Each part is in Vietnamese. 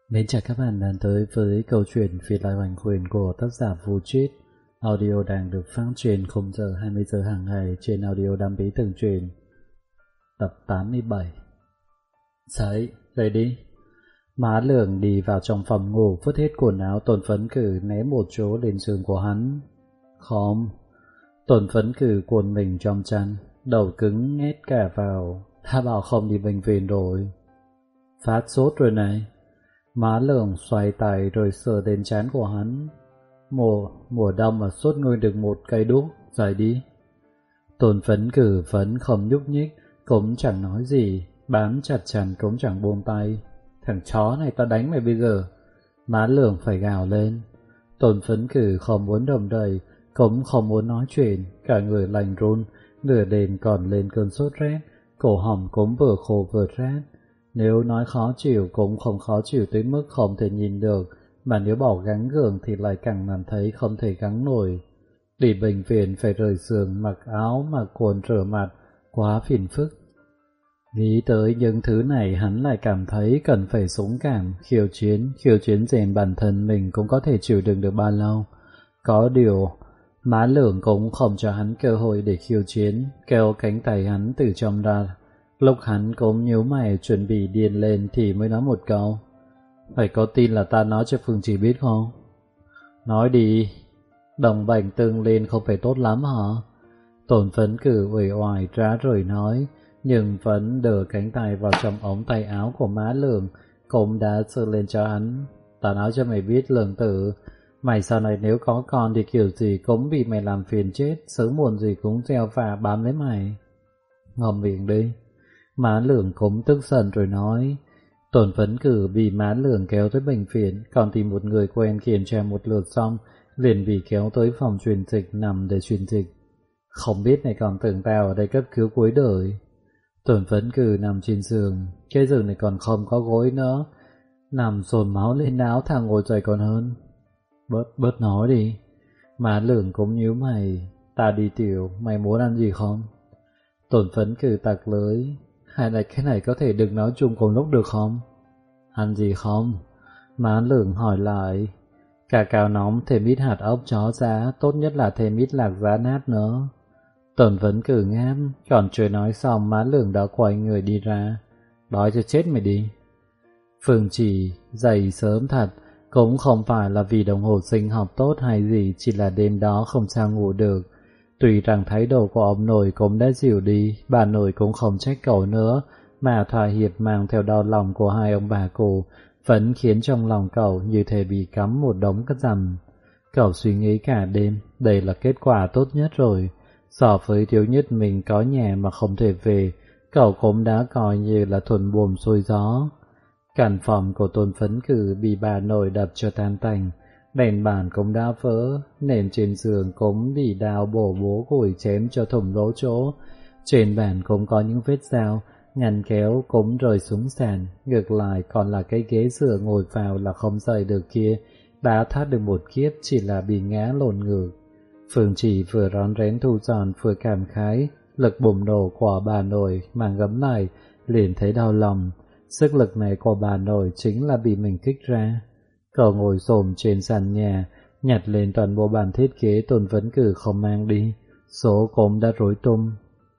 Mến chào các bạn đã tới với câu chuyện Việt Lại Hoành Quyền của tác giả Vũ Trít. Audio đang được phát trên 0 giờ 20 giờ hàng ngày trên audio đam bí từng truyền. Tập 87. Dậy đi. Má Lường đi vào trong phòng ngủ, vứt hết quần áo. Tôn Phấn Cử ném một chỗ lên giường của hắn. Không. Tôn Phấn Cử cuộn mình trong chăn, đầu cứng nhét cả vào. Đã bảo không đi bệnh viện rồi. Phát sốt rồi này. Má Lường xoay tay rồi sờ đến trán của hắn. Mùa đông mà sốt ngôi được một cây đuốc. Dậy đi. Tôn Phấn Cử vẫn không nhúc nhích, cũng chẳng nói gì, bám chặt chăn cũng chẳng buông tay. Thằng chó này tao đánh mày bây giờ. Má Lường phải gào lên. Tôn Phấn Cử không muốn đầm đầy, cũng không muốn nói chuyện, cả người lạnh run, nửa đêm còn lên cơn sốt rét, cổ họng cũng vừa khô vừa rát. Nếu nói khó chịu cũng không khó chịu tới mức không thể nhìn được, mà nếu bỏ gắng gượng thì lại càng làm thấy không thể gắng nổi. Đi bệnh viện phải rời giường, mặc áo, mặc quần, rửa mặt, quá phiền phức. Nghĩ tới những thứ này hắn lại cảm thấy cần phải dũng cảm, khiêu chiến rèn bản thân mình cũng có thể chịu đựng được bao lâu. Có điều, Má Lường cũng không cho hắn cơ hội để khiêu chiến, kéo cánh tay hắn từ trong ra. Lúc hắn cũng nhíu mày chuẩn bị điên lên thì mới nói một câu. Phải có tin là ta nói cho Phương Trì biết không? Nói đi. Đồng bệnh tương lên không phải tốt lắm hả? Tôn Phấn Cử uể oải rã rời nói, nhưng vẫn đờ cánh tay vào trong ống tay áo của Má Lường, cũng đã sơ lên cho hắn. Ta nói cho mày biết Lường tử, mày sau này nếu có con thì kiểu gì cũng bị mày làm phiền chết, sớm muộn gì cũng gieo vạ bám lấy mày. Ngậm miệng đi. Má Lường cũng tức giận rồi nói. Tôn Phấn Cử bị Má Lường kéo tới bệnh viện, còn tìm một người quen kiểm tra một lượt xong, liền bị kéo tới phòng truyền dịch nằm để truyền dịch. Không biết này còn tưởng tao ở đây cấp cứu cuối đời. Tôn Phấn Cử nằm trên giường, cái giường này còn không có gối nữa, nằm dồn máu lên áo thằng ngồi dậy còn hơn. Bớt nói đi. Má Lường cũng nhíu mày. Ta đi tiểu, mày muốn ăn gì không? Tôn Phấn Cử tặc lưới. Hay là cái này có thể đừng nói chung cùng lúc được không? Ăn gì không? Má Lường hỏi lại. Cà cao nóng thêm ít hạt ốc chó giá, tốt nhất là thêm ít lạc giá nát nữa. Tôn Phấn Cử ngáp, còn chưa nói xong Má Lường đã quay người đi ra. Đói cho chết mày đi. Phương Trì dậy sớm thật, cũng không phải là vì đồng hồ sinh học tốt hay gì, chỉ là đêm đó không sao ngủ được. Tuy rằng thái độ của ông nội cũng đã dịu đi, bà nội cũng không trách cậu nữa, mà thỏa hiệp mang theo đau lòng của hai ông bà cụ, vẫn khiến trong lòng cậu như thể bị cắm một đống cát dầm. Cậu suy nghĩ cả đêm, đây là kết quả tốt nhất rồi. So với thiếu nhất mình có nhà mà không thể về, cậu cũng đã coi như là thuận buồm xuôi gió. Căn phòng của Tôn Phấn Cử bị bà nội đập cho tan tành, đèn bàn cũng đã vỡ, nền trên giường cũng bị đao bổ bố củi chém cho thủng lỗ chỗ. Trên bàn cũng có những vết dao, ngăn kéo cũng rơi xuống sàn, ngược lại còn là cái ghế dựa ngồi vào là không dậy được kia, đã thoát được một kiếp chỉ là bị ngã lộn ngược. Phương Trì vừa rón rén thu dọn vừa cảm khái, lực bùng nổ của bà nội mà ngấm lại, liền thấy đau lòng. Sức lực này của bà nội chính là bị mình kích ra. Cậu ngồi xổm trên sàn nhà, nhặt lên toàn bộ bản thiết kế Tôn Phấn Cử không mang đi, số cũng đã rối tung.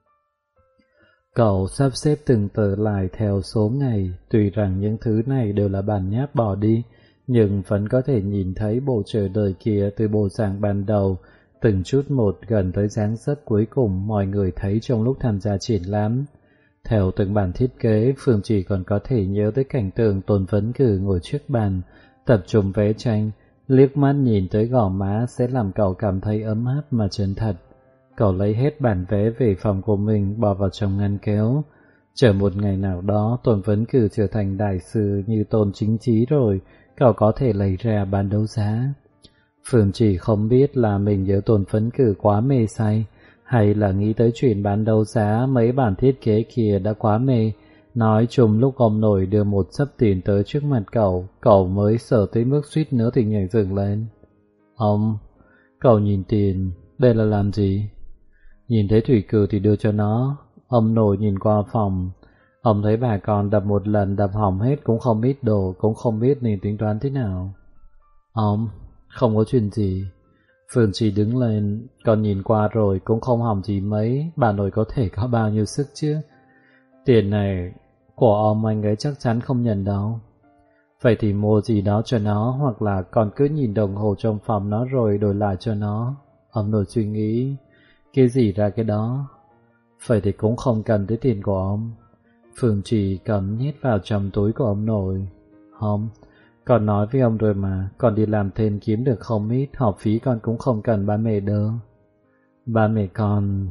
Cậu sắp xếp từng tờ lại theo số ngày, tuy rằng những thứ này đều là bản nháp bỏ đi, nhưng vẫn có thể nhìn thấy bộ chờ đời kia từ bộ dạng ban đầu, từng chút một gần tới dáng dấp cuối cùng mọi người thấy trong lúc tham gia triển lãm. Theo từng bản thiết kế, Phương Trì còn có thể nhớ tới cảnh tượng Tôn Phấn Cử ngồi trước bàn, tập trung vẽ tranh, liếc mắt nhìn tới gò má sẽ làm cậu cảm thấy ấm áp mà chân thật. Cậu lấy hết bản vẽ về phòng của mình bỏ vào trong ngăn kéo. Chờ một ngày nào đó Tôn Phấn Cử trở thành đại sư như Tôn Chính Chí rồi, cậu có thể lấy ra bán đấu giá. Phương Trì không biết là mình nhớ Tôn Phấn Cử quá mê say, hay là nghĩ tới chuyện bán đấu giá mấy bản thiết kế kia đã quá mê. Nói chung lúc ông nội đưa một xấp tiền tới trước mặt cậu mới sợ tới mức suýt nữa thì nhảy dựng lên. Ông, cậu nhìn tiền, đây là làm gì? Nhìn thấy thủy cử thì đưa cho nó. Ông nội nhìn qua phòng, Ông thấy bà con đập một lần đập hỏng hết cũng không ít đồ, cũng không biết nên tính toán thế nào. Ông, không có chuyện gì. Phương Trì đứng lên, còn nhìn qua rồi cũng không hỏng gì mấy, bà nội có thể có bao nhiêu sức chứ. Tiền này của ông anh ấy chắc chắn không nhận đâu. Vậy thì mua gì đó cho nó, hoặc là còn cứ nhìn đồng hồ trong phòng nó rồi đổi lại cho nó. Ông nội suy nghĩ, cái gì ra cái đó. Vậy thì cũng không cần tới tiền của ông. Phương Trì cầm nhét vào trong túi của ông nội. Không, con nói với ông rồi mà, con đi làm thêm kiếm được không ít, học phí con cũng không cần ba mẹ đỡ. Ba mẹ con...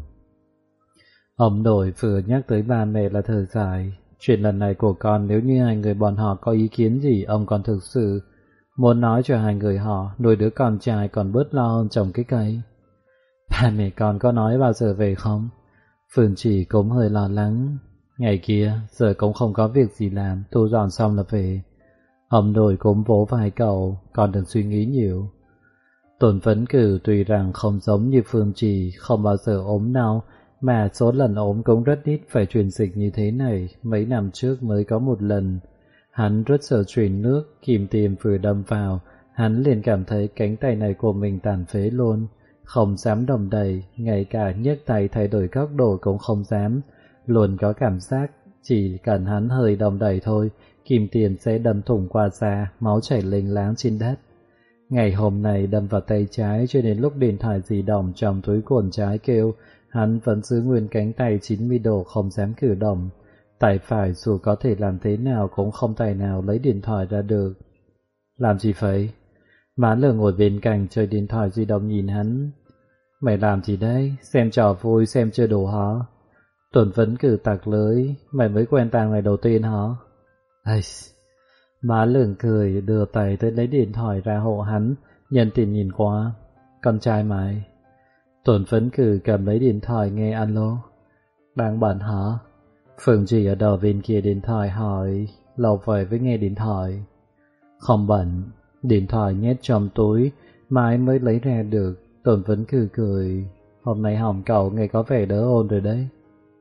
Ông nội vừa nhắc tới ba mẹ là thở dài. Chuyện lần này của con, nếu như hai người bọn họ có ý kiến gì, ông còn thực sự muốn nói cho hai người họ nuôi đứa con trai còn bớt lo hơn trồng cái cây. Ba mẹ con có nói bao giờ về không? Phương Chỉ cũng hơi lo lắng. Ngày kia, giờ cũng không có việc gì làm, thu dọn xong là về. Ông nội cũng vỗ vai cậu, còn đừng suy nghĩ nhiều. Tôn Vấn Cử tuy rằng không giống như Phương Chỉ, không bao giờ ốm đau, mà số lần ốm cũng rất ít phải truyền dịch như thế này. Mấy năm trước mới có một lần. Hắn rất sợ truyền nước, kìm tiêm vừa đâm vào, hắn liền cảm thấy cánh tay này của mình tàn phế luôn. Không dám đòn đầy, ngay cả nhấc tay thay đổi góc độ cũng không dám. Luôn có cảm giác chỉ cần hắn hơi đòn đầy thôi, kim tiền sẽ đâm thủng qua da, máu chảy lênh láng trên đất. Ngày hôm nay đâm vào tay trái, cho đến lúc điện thoại di động trong túi quần trái kêu, hắn vẫn giữ nguyên cánh tay 90 độ không dám cử động. Tay phải dù có thể làm thế nào cũng không tài nào lấy điện thoại ra được. Làm gì vậy? Má Lờ ngồi bên cạnh chơi điện thoại di động nhìn hắn. Mày làm gì đấy? Xem trò vui, xem chơi đồ hả? Tuần Vấn Cử tặc lưới. Mày mới quen tàng này đầu tiên hả? Ây, má Lường cười đưa tay tới lấy điện thoại ra hộ hắn, nhân tiện nhìn qua. Con trai mày. Tuần Vấn Cử cầm lấy điện thoại nghe alo. Đang bận hả? Phương Chỉ ở đầu bên kia điện thoại hỏi, lâu vậy với nghe điện thoại. Không bận, điện thoại nhét trong túi, mãi mới lấy ra được. Tôn Vấn Cử cười, hôm nay hỏng cậu nghe có vẻ đỡ ôn rồi đấy.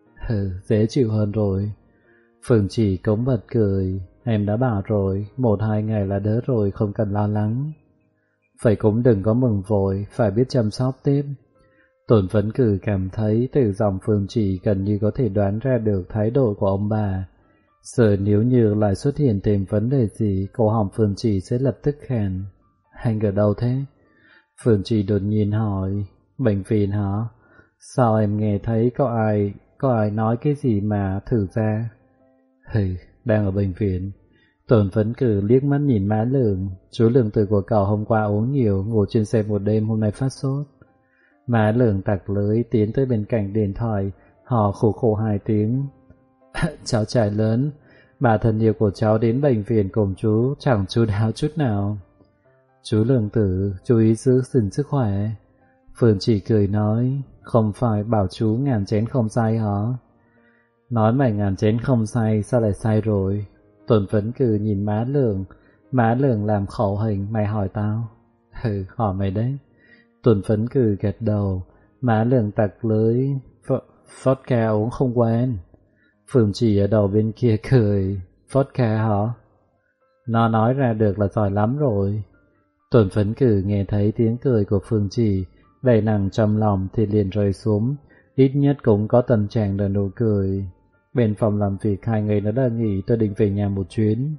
Dễ chịu hơn rồi. Phương Chỉ cũng bật cười, em đã bảo rồi, 1-2 ngày là đỡ rồi, không cần lo lắng. Vậy cũng đừng có mừng vội, phải biết chăm sóc tiếp. Tôn Vấn Cử cảm thấy từ dòng Phương Chỉ gần như có thể đoán ra được thái độ của ông bà. Giờ nếu như lại xuất hiện thêm vấn đề gì, cổ họng Phương Chỉ sẽ lập tức khàn. Anh ở đâu thế? Phương Chỉ đột nhiên hỏi. Bệnh viện hả? Sao em nghe thấy có ai nói cái gì mà thử ra? Đang ở bệnh viện. Tôn Vấn Cử liếc mắt nhìn má Lường. Chú Lường Tử của cậu hôm qua uống nhiều, ngủ trên xe một đêm, hôm nay phát sốt. Má Lường tặc lưới tiến tới bên cạnh điện thoại, hò khổ khổ 2 tiếng. Cháu trai lớn, bà thân yêu của cháu đến bệnh viện cùng chú, chẳng chú đáo chút nào. Chú Lường Tử, chú ý giữ gìn sức khỏe. Phương Chỉ cười nói, không phải bảo chú ngàn chén không say hả? Nói mày ngàn chén không say, sao lại say rồi? Tôn Vấn Cử nhìn má Lường làm khẩu hình, mày hỏi tao. Hỏi mày đấy. Tôn Vấn Cử gật đầu, má Lường tặc lưới, vodka uống không quen. Phương Chỉ ở đầu bên kia cười, vodka hả? Nó nói ra được là giỏi lắm rồi. Tôn Vấn Cử nghe thấy tiếng cười của Phương Chỉ, đầy nặng trong lòng thì liền rơi xuống, ít nhất cũng có tâm trạng nở nụ cười. Bên phòng làm việc 2 ngày nó đã nghỉ, tôi định về nhà một chuyến.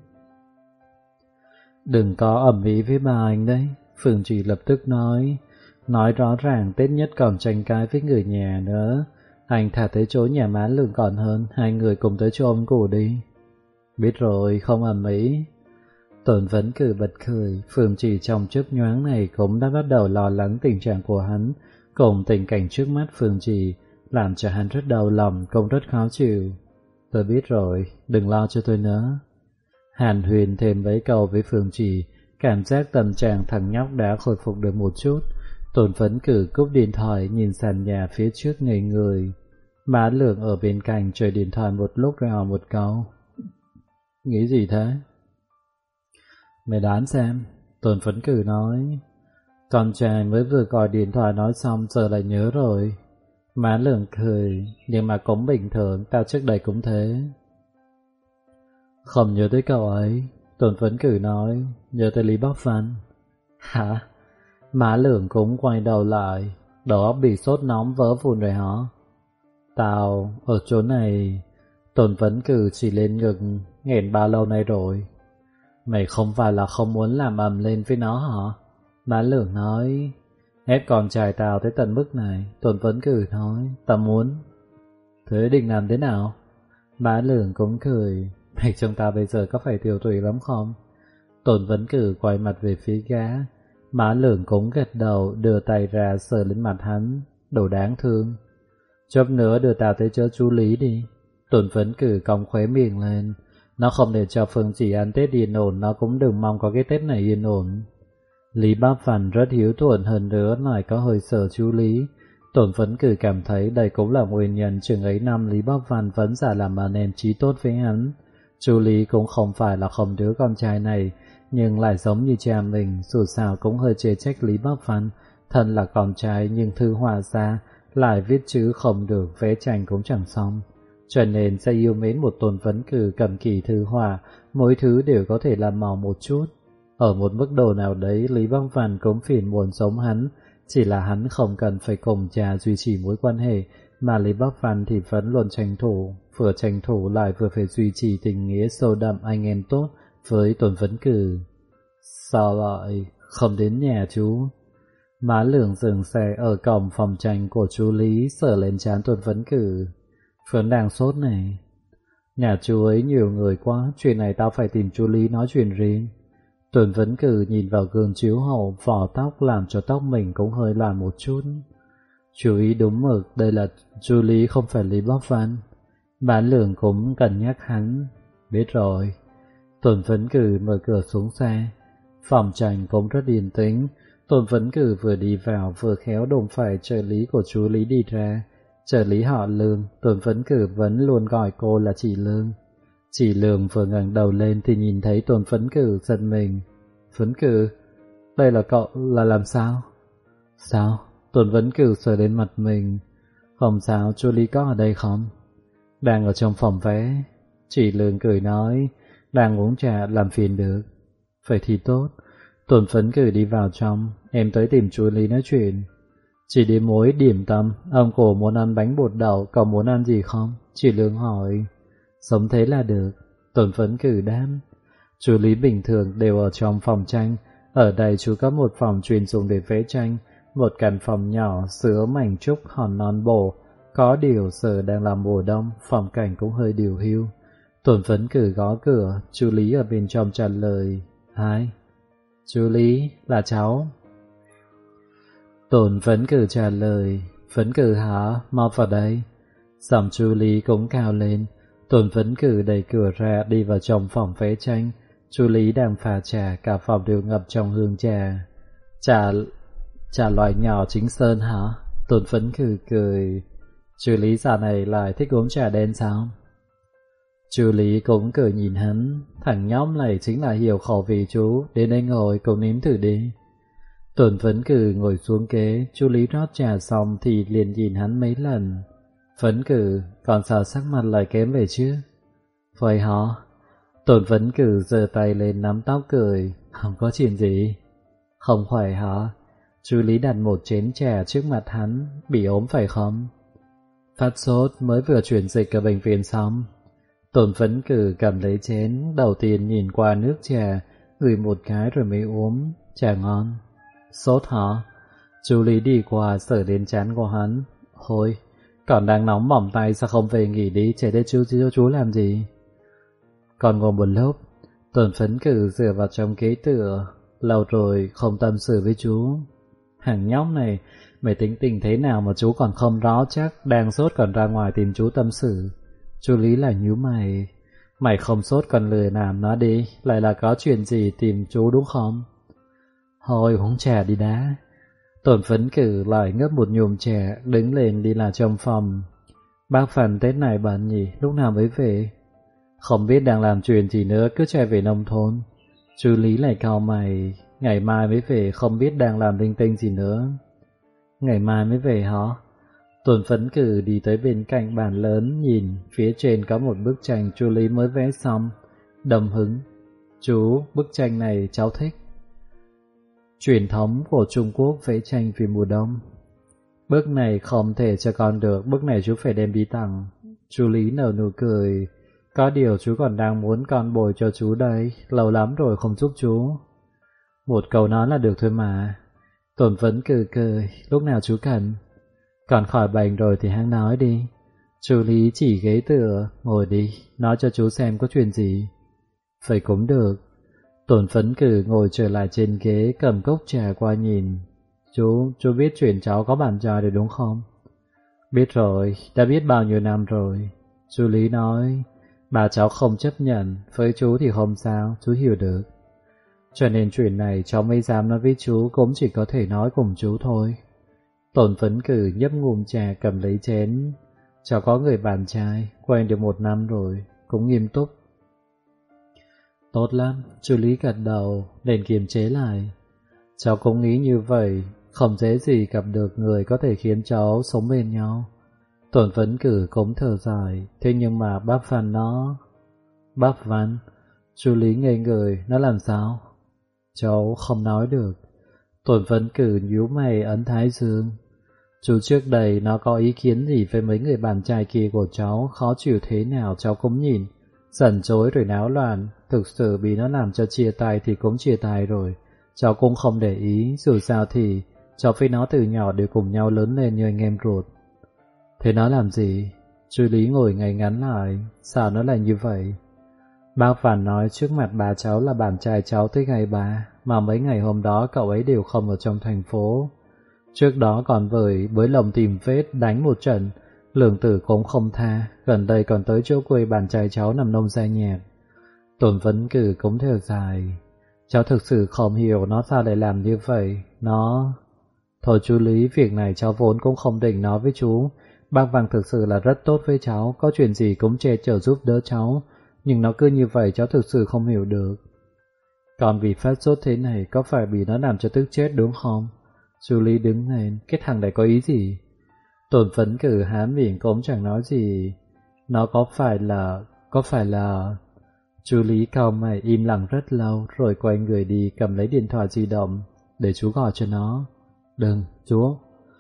Đừng có ầm ĩ với bà anh đấy, Phương Chỉ lập tức nói rõ ràng Tết nhất còn tranh cãi với người nhà nữa. Anh thả tới chỗ nhà má Lường còn hơn, 2 người cùng tới chỗ ông cụ đi. Biết rồi, không ầm ĩ. Tôn Vấn Cử bật cười, Phương Chỉ trong chớp nhoáng này cũng đã bắt đầu lo lắng tình trạng của hắn, cùng tình cảnh trước mắt Phương Chỉ, làm cho hắn rất đau lòng, cũng rất khó chịu. Tôi biết rồi, đừng lo cho tôi nữa. Hàn Huyền thêm mấy câu với Phương Chỉ, cảm giác tâm trạng thằng nhóc đã khôi phục được một chút. Tôn Vấn Cử cúp điện thoại nhìn sàn nhà phía trước ngây người. Má Lường ở bên cạnh chơi điện thoại một lúc rồi hỏi một câu. Nghĩ gì thế? Mày đoán xem, Tôn Vấn Cử nói. Con trai mới vừa gọi điện thoại nói xong giờ lại nhớ rồi. Má Lường cười, nhưng mà cũng bình thường, tao trước đây cũng thế. Không nhớ tới cậu ấy. Tôn Phấn Cử nói. Nhớ tới Lý Bắc Văn. Hả? Má Lường cũng quay đầu lại. Đầu óc bị sốt nóng vỡ vụn rồi hả? Tao ở chỗ này. Tôn Phấn Cử chỉ lên ngực. Nghẹn bao lâu nay rồi? Mày không phải là không muốn làm ầm lên với nó hả? Má Lường nói. Ép con trai tao tới tận mức này. Tôn Phấn Cử nói. Tao muốn. Thế định làm thế nào? Má Lường cũng cười. Mày trông tao bây giờ có phải tiêu tụy lắm không? Tôn Phấn Cử quay mặt về phía gã. Má Lường cũng gật đầu, đưa tay ra sờ lên mặt hắn. Đồ đáng thương. Chút nữa đưa tao tới chỗ chú Lý đi. Tôn Phấn Cử cong khóe miệng lên. Nó không để cho Phương Chỉ ăn Tết yên ổn, nó cũng đừng mong có cái Tết này yên ổn. Lý Bác Phàn rất hiếu thuận, hơn nữa lại có hơi sợ chú Lý. Tôn Phấn Cử cảm thấy đây cũng là nguyên nhân chừng ấy năm Lý Bác Phàn vẫn giả làm anh em chí tốt với hắn. Chú Lý cũng không phải là không đứa con trai này, nhưng lại giống như cha mình, dù sao cũng hơi chê trách Lý Bác Phàn. Thân là con trai nhưng thư họa ra, lại viết chữ không được, vẽ tranh cũng chẳng xong. Cho nên sẽ yêu mến một Tôn Phấn Cử cầm kỳ thư họa, mỗi thứ đều có thể làm màu một chút. Ở một mức độ nào đấy, Lý Bác Phàn cũng phiền muốn giống hắn, chỉ là hắn không cần phải cùng cha duy trì mối quan hệ, mà Lý Bác Phàn thì vẫn luôn tranh thủ, vừa tranh thủ lại vừa phải duy trì tình nghĩa sâu đậm anh em tốt với Tôn Phấn Cử. Sao lại không đến nhà chú? Má Lường dừng xe ở cổng phòng tranh của chú Lý, sờ lên trán Tôn Phấn Cử. Phấn đang sốt này. Nhà chú ấy nhiều người quá, chuyện này tao phải tìm chú Lý nói chuyện riêng. Tôn Phấn Cử nhìn vào gương chiếu hậu, vỏ tóc làm cho tóc mình cũng hơi loạn một chút. Chú ý đúng mực, đây là chú Lý không phải Lý Bác Văn. Bán Lường cũng cân nhắc hắn. Biết rồi. Tôn Phấn Cử mở cửa xuống xe. Phòng tranh cũng rất yên tĩnh. Tôn Phấn Cử vừa đi vào vừa khéo đụng phải trợ lý của chú Lý đi ra. Trợ lý họ Lương, Tôn Phấn Cử vẫn luôn gọi cô là chị Lương. Chị Lương vừa ngẩng đầu lên thì nhìn thấy Tôn Phấn Cử giật mình. Phấn Cử, đây là cậu là làm sao? Sao? Tôn Phấn Cử sờ đến mặt mình. Không sao, chú Lý có ở đây không? Đang ở trong phòng vé. Chị Lương cười nói, đang uống trà làm phiền được. Vậy thì tốt. Tôn Phấn Cử đi vào trong, em tới tìm chú Lý nói chuyện. Chỉ đi muối điểm tâm, ông cổ muốn ăn bánh bột đậu, cậu muốn ăn gì không? Chị Lương hỏi. Sống thế là được. Tôn Phấn Cử đáp. Chú Lý bình thường đều ở trong phòng tranh. Ở đây chú có một phòng chuyên dùng để vẽ tranh, một căn phòng nhỏ sữa mảnh trúc hòn non bổ. Có điều giờ đang làm mùa đông, phong cảnh cũng hơi điều hưu. Tôn Phấn Cử gõ cửa, chú Lý ở bên trong trả lời. Ai? Chú Lý, là cháu. Tôn Phấn Cử trả lời. Phấn Cử hả? Mau vào đây. Giọng chú Lý cũng cao lên. Tôn Phấn Cử đẩy cửa ra đi vào trong phòng vẽ tranh. Chú Lý đang pha trà, cả phòng đều ngập trong hương trà. Trà loại nhỏ chính sơn hả? Tôn Phấn Cử cười. Chú Lý dạo này lại thích uống trà đen sao? Chú Lý cũng cười nhìn hắn. Thằng nhóc này chính là hiểu khẩu vị chú. Đến đây ngồi cùng nếm thử đi. Tôn Phấn Cử ngồi xuống ghế. Chú Lý rót trà xong thì liền nhìn hắn mấy lần. Phấn Cử, còn sao sắc mặt lại kém về chứ? Vậy hả? Tôn Phấn Cử giơ tay lên nắm tóc cười. Không có chuyện gì. Không khỏe hả? Chú Lý đặt một chén trà trước mặt hắn. Bị ốm phải không? Phát sốt, mới vừa chuyển dịch ở bệnh viện xong. Tôn Phấn Cử cầm lấy chén, đầu tiên nhìn qua nước trà, ngửi một cái rồi mới uống. Trà ngon. Sốt hả? Chú Lý đi qua sờ đến trán của hắn. Thôi, còn đang nóng bỏng tay sao không về nghỉ đi, chạy đây chú làm gì? Còn ngồi một lúc, Tôn Phấn Cử dựa vào trong ghế tựa, lâu rồi không tâm sự với chú. Thằng nhóc này, mày tính tình thế nào mà chú còn không rõ chắc, đang sốt còn ra ngoài tìm chú tâm sự. Chú Lý là nhíu mày. Mày không sốt còn lười làm nó đi, lại là có chuyện gì tìm chú đúng không? Thôi uống trà đi đã. Tôn Phấn Cử lại ngấp một nhụm trà, đứng lên đi lại trong phòng. Bác Phần Tết này bận nhỉ, lúc nào mới về? Không biết đang làm chuyện gì nữa, cứ chạy về nông thôn. Chú Lý lại cau mày. Ngày mai mới về, không biết đang làm linh tinh gì nữa. Ngày mai mới về hả? Tôn Phấn Cử đi tới bên cạnh bàn lớn, nhìn phía trên có một bức tranh chú Lý mới vẽ xong. Đầm hứng. Chú, bức tranh này cháu thích. Truyền thống của Trung Quốc vẽ tranh vì mùa đông. Bức này không thể cho con được, bức này chú phải đem đi tặng. Chú Lý nở nụ cười. Có điều chú còn đang muốn con bồi cho chú đây, lâu lắm rồi không giúp chú. Một câu nói là được thôi mà. Tổn Vấn cười, lúc nào chú cần. Còn khỏi bệnh rồi thì hãng nói đi. Chú Lý chỉ ghế tựa, ngồi đi, nói cho chú xem có chuyện gì. Vậy cũng được. Tổn Vấn ngồi trở lại trên ghế, cầm cốc trà qua nhìn. Chú biết chuyện cháu có bạn trai rồi đúng không? Biết rồi, đã biết bao nhiêu năm rồi. Chú Lý nói, bà cháu không chấp nhận, với chú thì không sao, chú hiểu được. Cho nên chuyện này cháu mới dám nói với chú, cũng chỉ có thể nói cùng chú thôi. Tổn Vấn nhấp ngụm trà cầm lấy chén. Cháu có người bạn trai, quen được 1 năm rồi, cũng nghiêm túc. Tốt lắm, chú Lý gật đầu, đành kiềm chế lại. Cháu cũng nghĩ như vậy, không dễ gì gặp được người có thể khiến cháu sống bên nhau. Tổn Vấn cũng thở dài, thế nhưng mà bác Văn nó... Bác Văn? Chú Lý ngây người, nó làm sao? Cháu không nói được. Tổn Vấn nhíu mày ấn thái dương. Chú trước đây nó có ý kiến gì với mấy người bạn trai kia của cháu, khó chịu thế nào cháu cũng nhìn. Giận dỗi rồi náo loạn, thực sự bị nó làm cho chia tay thì cũng chia tay rồi. Cháu cũng không để ý, dù sao thì cháu với nó từ nhỏ đều cùng nhau lớn lên như anh em ruột. Thế nó làm gì? Chú Lý ngồi ngay ngắn lại, sao nó lại như vậy? Bác Văn nói trước mặt bà cháu là bạn trai cháu tới ngày bà, mà mấy ngày hôm đó cậu ấy đều không ở trong thành phố. Trước đó còn với lồng tìm vết đánh một trận, Lương Tử cũng không tha, gần đây còn tới chỗ quê bạn trai cháu nằm nông gia nhạc. Tổn Vấn cũng thở dài. Cháu thực sự không hiểu nó sao lại làm như vậy, nó... Thôi chú Lý, việc này cháu vốn cũng không định nói với chú. Bác Văn thực sự là rất tốt với cháu, có chuyện gì cũng che chở giúp đỡ cháu, nhưng nó cứ như vậy cháu thực sự không hiểu được. Còn vì phát sốt thế này có phải bị nó làm cho tức chết đúng không? Chú Lý đứng lên, cái thằng này có ý gì? Tổn Vấn há miệng cũng chẳng nói gì. Nó có phải là... Chú Lý cau mày im lặng rất lâu rồi quay người đi cầm lấy điện thoại di động để chú gọi cho nó. Đừng, chú.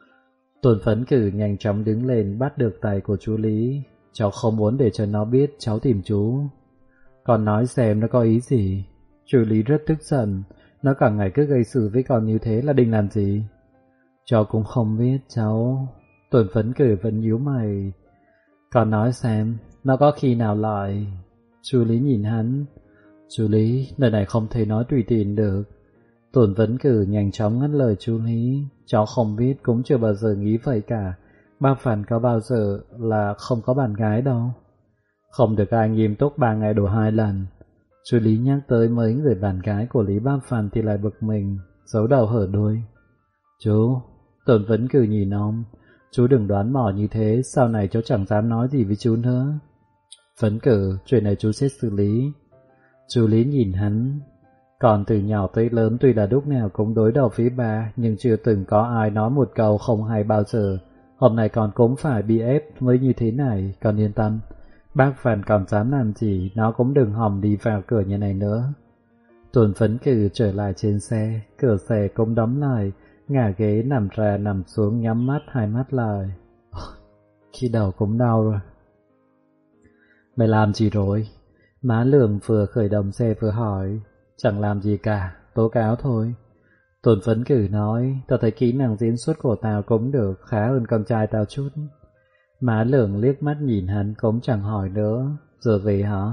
Tổn Vấn nhanh chóng đứng lên bắt được tay của chú Lý. Cháu không muốn để cho nó biết cháu tìm chú. Con nói xem nó có ý gì? Chú Lý rất tức giận. Nó cả ngày cứ gây sự với con như thế là định làm gì? Cháu cũng không biết cháu. Tổn Vấn vẫn nhíu mày. Con nói xem, nó có khi nào lại... Chú Lý nhìn hắn. Chú Lý, lời này không thể nói tùy tiện được. Tổn Vấn nhanh chóng ngắt lời chú Lý. Cháu không biết, cũng chưa bao giờ nghĩ vậy cả. Bác Phản có bao giờ là không có bạn gái đâu. Không được ai nghiêm túc 3 ngày đổ 2 lần. Chú Lý nhắc tới mấy người bạn gái của Lý Bác Phản thì lại bực mình, giấu đầu hở đuôi. Chú, Tổn Vấn nhìn ông. Chú đừng đoán mò như thế, sau này cháu chẳng dám nói gì với chú nữa. Vấn chuyện này chú sẽ xử lý. Chú Lý nhìn hắn. Còn từ nhỏ tới lớn tuy là lúc nào cũng đối đầu với ba, nhưng chưa từng có ai nói một câu không hay bao giờ. Hôm nay con cũng phải bị ép mới như thế này, con yên tâm. Bác Phản còn dám làm gì, nó cũng đừng hòng đi vào cửa nhà này nữa. Tổn Vấn trở lại trên xe, cửa xe cũng đóng lại, ngả ghế nằm ra nằm xuống nhắm mắt hai mắt lại. Khi đầu cũng đau rồi. Mày làm gì rồi? Má Lường vừa khởi động xe vừa hỏi. Chẳng làm gì cả, tố cáo thôi. Tổn Vấn nói, tao thấy kỹ năng diễn xuất của tao cũng được, khá hơn con trai tao chút. Má Lường liếc mắt nhìn hắn cũng chẳng hỏi nữa. Giờ về hả?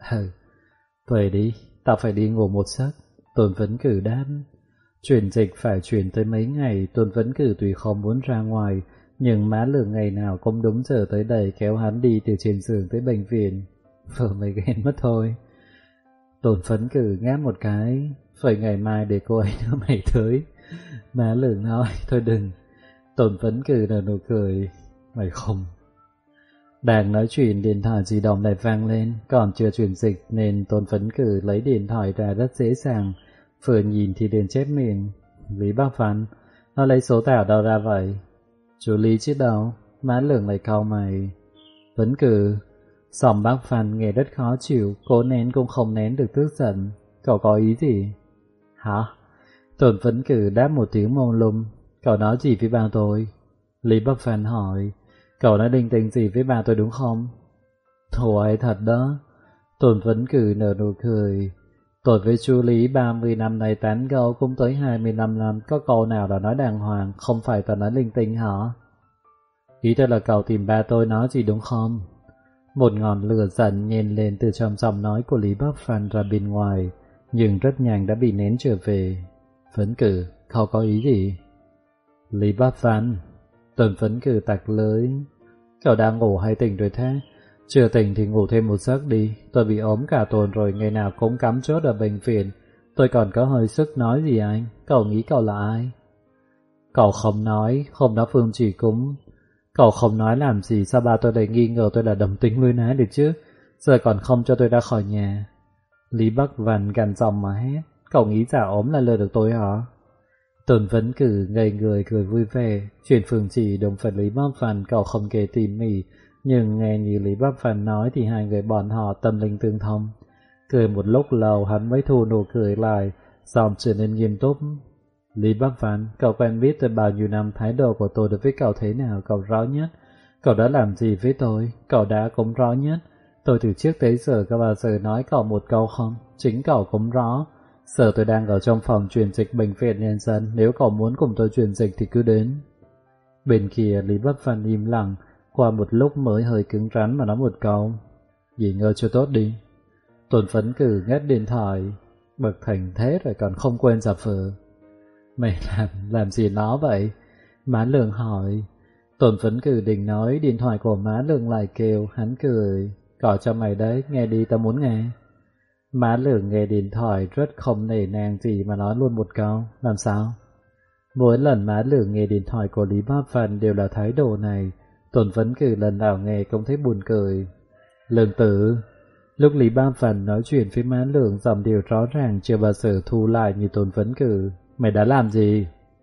Về đi, tao phải đi ngủ một giấc. Tổn Vấn đáp. Chuyển dịch phải chuyển tới mấy ngày, Tổn Vấn tuy không muốn ra ngoài, nhưng má Lường ngày nào cũng đúng giờ tới đây kéo hắn đi từ trên giường tới bệnh viện. Vừa mới ghen mất thôi. Tổn Vấn ngáp một cái. Phải ngày mai để cô ấy đưa mày tới. Má Lường nói, thôi đừng. Tổn Vấn nở nụ cười. Mày không. Đang nói chuyện điện thoại di động lại vang lên. Còn chưa chuyển dịch nên Tổn Vấn lấy điện thoại ra rất dễ dàng. Vừa nhìn thì liền chép miệng. Lý Bác Văn, nó lấy số tảo đâu ra vậy? Chú Lý chứ đâu. Má Lường lại cau mày. Vấn Giọng bác Phan nghe rất khó chịu, cố nén cũng không nén được tức giận. Cậu có ý gì? Hả? Tôn Phấn Cử đáp một tiếng mông lung. Cậu nói gì với ba tôi? Lý Bắc Phan hỏi. Cậu nói linh tinh gì với ba tôi đúng không? Thổ ấy thật đó. Tôn Phấn Cử nở nụ cười. Tôi với chú Lý 30 năm nay tán gẫu cũng tới 25 năm, có câu nào là nói đàng hoàng, không phải toàn nói linh tinh hả? Ý tôi là cậu tìm ba tôi nói gì đúng không? Một ngọn lửa giận nhen lên từ trong giọng nói của Lý Bắc Phan ra bên ngoài, nhưng rất nhanh đã bị nén trở về. Phấn Cử, cậu có ý gì? Lý Bắc Phan. Tôn Phấn Cử tặc lưới. Cậu đang ngủ hay tỉnh rồi thế? Chưa tỉnh thì ngủ thêm một giấc đi. Tôi bị ốm cả tuần rồi, ngày nào cũng cắm chốt ở bệnh viện. Tôi còn có hơi sức nói gì anh? Cậu nghĩ cậu là ai? Cậu không nói, hôm đó Phương chỉ cúng. Cậu không nói làm gì, sao ba tôi lại nghi ngờ tôi là đồng tính nuôi nái được chứ? Giờ còn không cho tôi ra khỏi nhà. Lý Bắc Văn gằn giọng mà hét. Cậu nghĩ giả ốm là lừa được tôi hả? Tôn Vấn Cử ngây người cười vui vẻ. Chuyện Phương chỉ đồng phải Lý Bắc Văn cậu không kể tỉ mỉ, nhưng nghe như Lý Bắc Văn nói thì hai người bọn họ tâm linh tương thông. Cười một lúc lâu hắn mới thu nụ cười lại, giọng trở nên nghiêm túc. Lý Bắc Văn, cậu quen biết tôi bao nhiêu năm, thái độ của tôi đối với cậu thế nào cậu rõ nhất. Cậu đã làm gì với tôi, cậu đã cũng rõ nhất. Tôi từ trước tới giờ có bao giờ nói cậu một câu không? Chính cậu cũng rõ. Giờ tôi đang ở trong phòng truyền dịch bệnh viện Nhân dân, nếu cậu muốn cùng tôi truyền dịch thì cứ đến. Bên kia Lý Bắc Văn im lặng, qua một lúc mới hơi cứng rắn mà nói một câu. Nghỉ ngơi cho tốt đi. Tôn Phấn Cử ngắt điện thoại. Bậc thành thế rồi còn không quên giả vờ. Mày làm gì nó vậy? Má Lượng hỏi. Tôn Phấn Cử định nói, điện thoại của má Lượng lại kêu, hắn cười. Gọi cho mày đấy, nghe đi tao muốn nghe. Má Lượng nghe điện thoại rất không nể nang gì mà nói luôn một câu. Làm sao? Mỗi lần má Lượng nghe điện thoại của Lý Bắc Văn đều là thái độ này. Tôn Phấn Cử lần nào nghe cũng thấy buồn cười. Lượng tử. Lúc Lý Bắc Văn nói chuyện với má Lượng, giọng điều rõ ràng chưa bao giờ thu lại như Tôn Phấn Cử. Mày đã làm gì?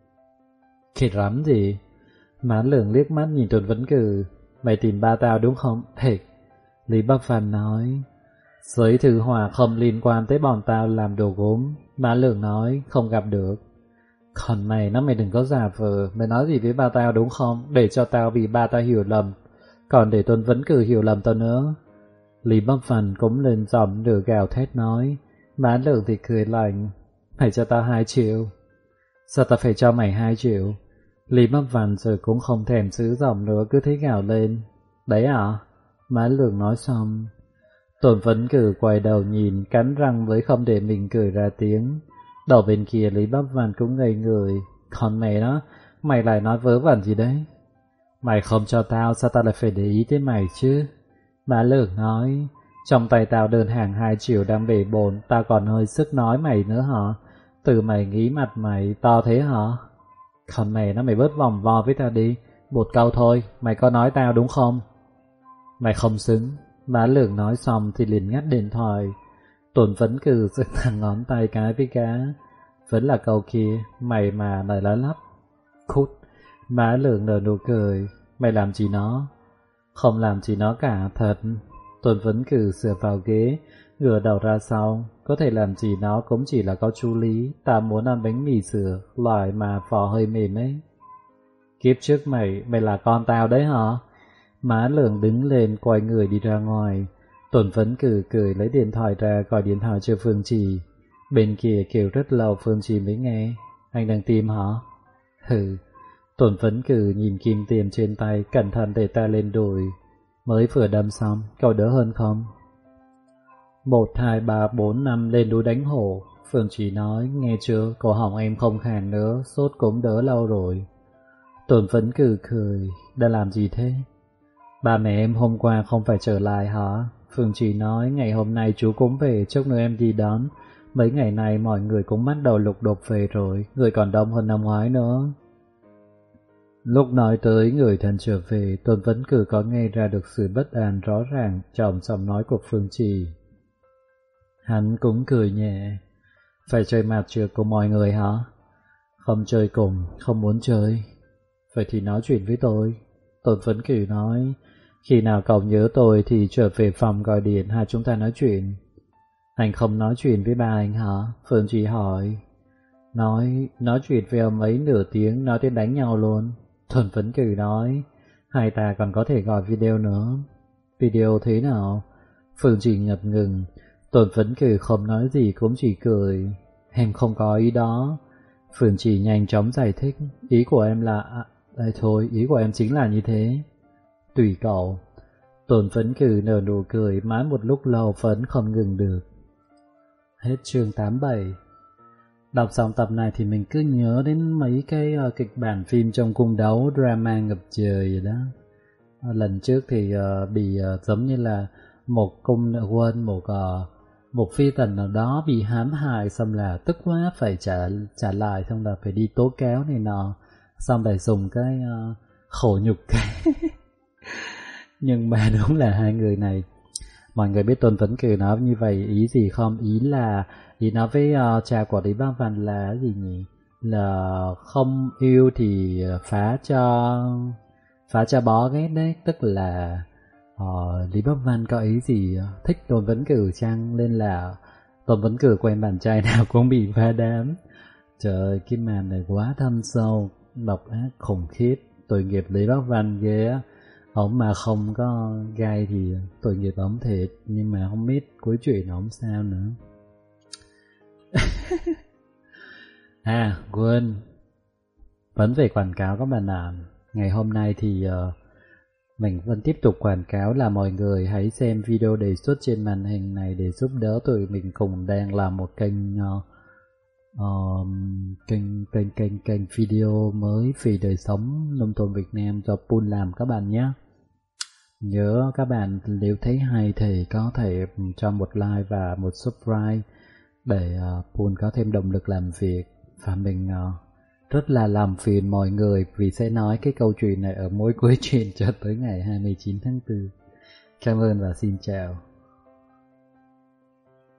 Khỉ rắm gì? Má Lượng liếc mắt nhìn Tôn Phấn Cử. Mày tìm ba tao đúng không? Thiệt. Lý Bắc Văn nói. Giấy thư hòa không liên quan tới bọn tao làm đồ gốm. Má Lượng nói không gặp được. Còn mày mày đừng có giả vờ. Mày nói gì với ba tao đúng không? Để cho tao bị ba tao hiểu lầm, còn để Tôn Phấn Cử hiểu lầm tao nữa. Lý Bắc Văn cũng lên giọng nửa gào thét nói. Má Lượng thì cười lạnh. Mày cho tao 2 triệu. Sao tao phải cho mày 2 triệu? Lý Bắc Văn giờ cũng không thèm giữ giọng nữa, cứ thấy gào lên. Đấy à? Má Lượng nói xong. Tôn Phấn Cử quay đầu nhìn, cắn răng với không để mình cười ra tiếng. Đầu bên kia Lý Bắc Văn cũng ngây người. Còn mày đó, mày lại nói vớ vẩn gì đấy? Mày không cho tao, sao tao lại phải để ý tới mày chứ? Má Lượng nói. Trong tay tao đơn hàng 2 triệu đang bể bồn, tao còn hơi sức nói mày nữa hả? Từ mày nghĩ mặt mày to thế hả? Còn mày bớt vòng vo với tao đi. Một câu thôi, mày có nói tao đúng không? Mày không xứng. Má Lượng nói xong thì liền ngắt điện thoại. Tôn Phấn Cử giơ thẳng ngón tay cái với cá. Vẫn là câu kia, mày mà lại nói lắp. Cút. Má Lượng nở nụ cười. Mày làm gì nó? Không làm gì nó cả, thật. Tôn Phấn Cử dựa vào ghế, ngửa đầu ra sau. Có thể làm gì nó cũng chỉ là có chú Lý. Tao muốn ăn bánh mì sữa, loại mà vỏ hơi mềm ấy. Kiếp trước mày là con tao đấy hả? Má Lượng đứng lên quay người đi ra ngoài. Tôn Phấn Cử cười lấy điện thoại ra gọi điện thoại cho Phương Trì. Bên kia kêu rất lâu Phương Trì mới nghe. Anh đang tìm hả? Hừ. Tôn Phấn Cử nhìn kim tiêm trên tay, cẩn thận để tay lên đùi. Mới vừa đâm xong, cậu đỡ hơn không? 1, 2, 3, 4, 5 lên núi đánh hổ. Phương Trì nói, nghe chưa, cổ họng em không khàn nữa, sốt cũng đỡ lâu rồi. Tôn Phấn Cử cười, đã làm gì thế? Ba mẹ em hôm qua không phải trở lại hả? Phương Trì nói, ngày hôm nay chú cũng về, chốc nữa em đi đón. Mấy ngày này mọi người cũng bắt đầu lục đục về rồi, người còn đông hơn năm ngoái nữa. Lúc nói tới người thân trở về, Tôn Phấn Cử có nghe ra được sự bất an rõ ràng trong giọng nói của Phương Trì. Hắn cũng cười nhẹ. Phải chơi mặt trượt cùng mọi người hả? Không chơi cùng, không muốn chơi. Vậy thì nói chuyện với tôi. Tôn Phấn Cử nói. Khi nào cậu nhớ tôi thì trở về phòng gọi điện hai chúng ta nói chuyện. Anh không nói chuyện với ba anh hả? Phương Trì hỏi. Nói chuyện với ông ấy nửa tiếng, nói đến đánh nhau luôn. Thuần Phấn Cử nói, hai ta còn có thể gọi video nữa. Video thế nào? Phương Trì ngập ngừng. Thuần Phấn Cử không nói gì cũng chỉ cười. Em không có ý đó. Phương Trì nhanh chóng giải thích. Ý của em là... thôi, ý của em chính là như thế. Tùy cậu. Thuần Phấn Cử nở nụ cười mãi một lúc lâu Phấn không ngừng được. Hết chương 87. Đọc xong tập này thì mình cứ nhớ đến mấy cái kịch bản phim trong cung đấu drama ngập trời vậy đó. Lần trước thì bị giống như là một cung quên một phi tần nào đó bị hãm hại, xong là tức quá phải trả lại, xong là phải đi tố cáo này nọ, xong lại dùng cái khổ nhục cái nhưng mà đúng là hai người này, mọi người biết Tôn Tuấn Kiều nói như vậy ý gì không? Ý nói với cha của Lý Bác Văn là gì nhỉ? Là không yêu thì phá cho bó ghét đấy, tức là Lý Bác Văn có ý gì thích Tôn Tuấn Kiều chăng, nên là Tôn Tuấn Kiều quen bạn trai nào cũng bị phá đám. Trời ơi, cái màn này quá thâm sâu, độc ác khủng khiếp, tội nghiệp Lý Bác Văn ghê á. Ổng mà không có gai thì tội nghiệp ổng thiệt, nhưng mà không biết cuối chuyện ổng sao nữa. Quên, vẫn về quảng cáo các bạn ạ. Ngày hôm nay thì mình vẫn tiếp tục quảng cáo là mọi người hãy xem video đề xuất trên màn hình này để giúp đỡ tụi mình cùng đang làm một kênh video mới vì đời sống nông thôn Việt Nam do Pool làm các bạn nhé. Nhớ các bạn nếu thấy hay thì có thể cho một like và một subscribe để Pool có thêm động lực làm việc. Và mình rất là làm phiền mọi người vì sẽ nói cái câu chuyện này ở mỗi cuối chuyện cho tới ngày 29 tháng 4. Cảm ơn và xin chào.